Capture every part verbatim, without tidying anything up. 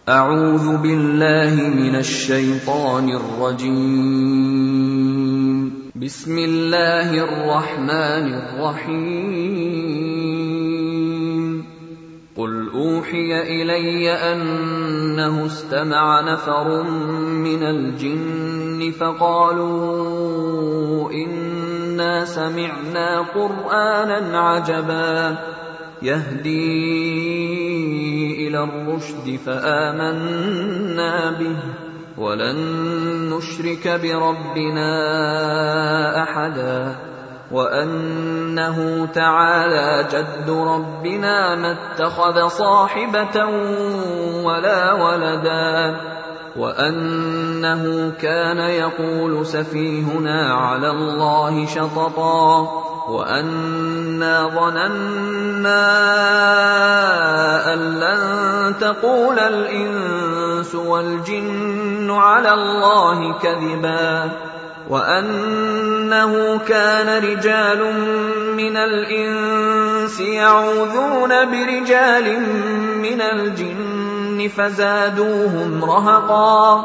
أعوذ بالله من الشيطان الرجيم. بسم الله الرحمن الرحيم. قل أوحي إلي أنه استمع نفر من الجن فقالوا إنا سمعنا قرآنا عجبا يهدي إلى الرشد فآمنا به ولن نشرك بربنا أحدا وأنه تعالى جد ربنا ما اتخذ صاحبة ولا ولدا وأنه كان يقول سفيهنا على الله شططا وأنا ظننا أن لن تقول الإنس والجن على الله كذبا وأنه كان رجال من الإنس يعوذون برجال من الجن فزادوهم رهقا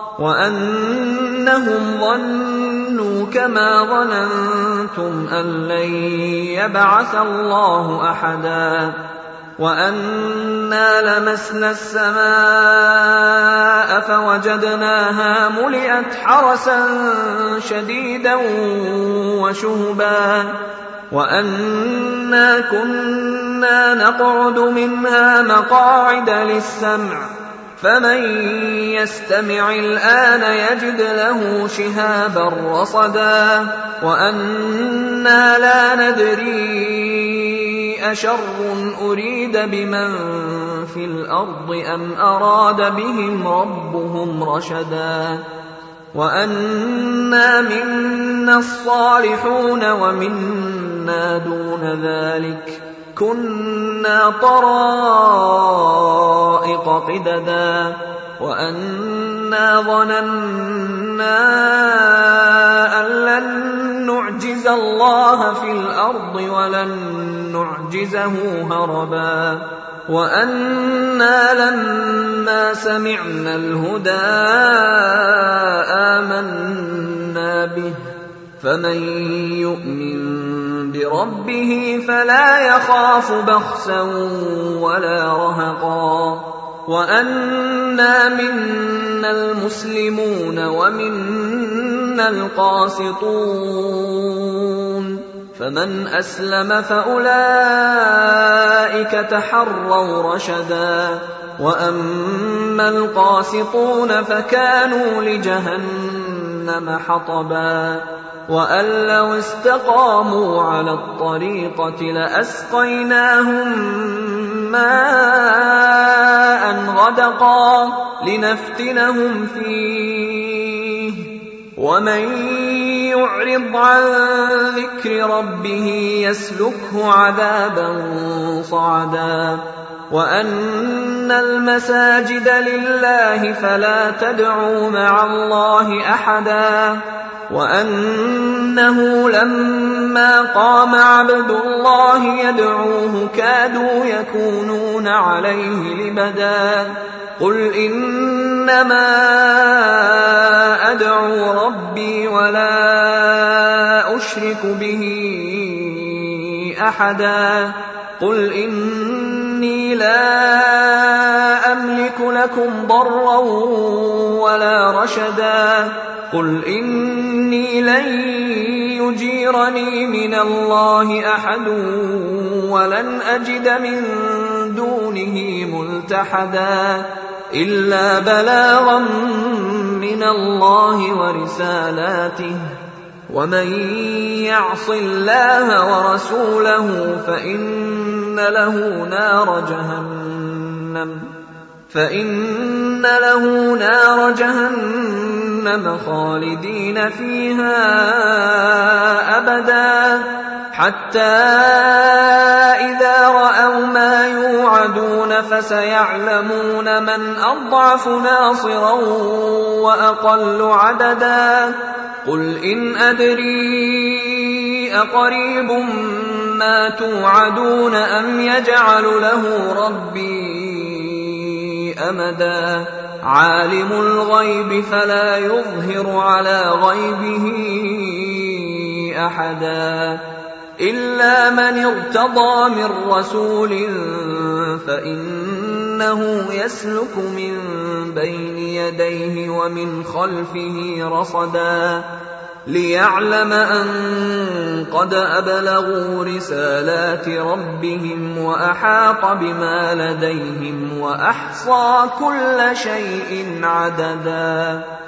وأنهم ظنوا كما ظننتم أن لن يبعث الله أحدا وأنا لمسنا السماء فوجدناها ملئت حرسا شديدا وشهبا وأنا كنا نقعد منها مقاعد للسمع فمن يستمع الآن يجد له شهابا رصدا وأنا لا ندري أشر أريد بمن في الأرض أم أراد بهم ربهم رشدا وأنا منا الصالحون ومنا دون ذلك كنا طرائق قددا وأنا ظننا أن لن نعجز الله في الأرض ولن نعجزه هربا وأنا لما سمعنا الهدى آمنا به فمن يؤمن بربه فلا يخاف بخسا ولا رهقا وأنا منا المسلمون ومنا القاسطون فمن أسلم فأولئك تحروا رشدا وأما القاسطون فكانوا لجهنم حطبا وأن لو استقاموا على الطريقة لأسقيناهم ماء غدقا لنفتنهم فيه ومن يعرض عن ذكر ربه يسلكه عذابا صعدا وأن المساجد لله فلا تدعوا مع الله أحدا وأنه لما قام عبد الله يدعوه كادوا يكونون عليه لبدا قل إنما أدعو ربي ولا أشرك به أحدا قل إني لا أملك لكم ضرا ولا رشدا قل إني لن يجيرني من الله أحد ولن أجد من دونه ملتحدا إلا بلاغا من الله ورسالاته ومن يعص الله ورسوله فإن له نار جهنم فإن له نار جهنم خالدين فيها أبدا حتى إذا رأوا ما يوعدون فسيعلمون من أضعف ناصرا وأقل عددا قل إن أدري أقريب ما توعدون أم يجعل له ربي أمدا عالم الغيب فلا يظهر على غيبه أحدا إلا من ارتضى من رسول فإنه يسلك من بين يديه ومن خلفه رصدا ليعلم أن قد أبلغوا رسالات ربهم وأحاط بما لديهم وأحصى كل شيء عددا.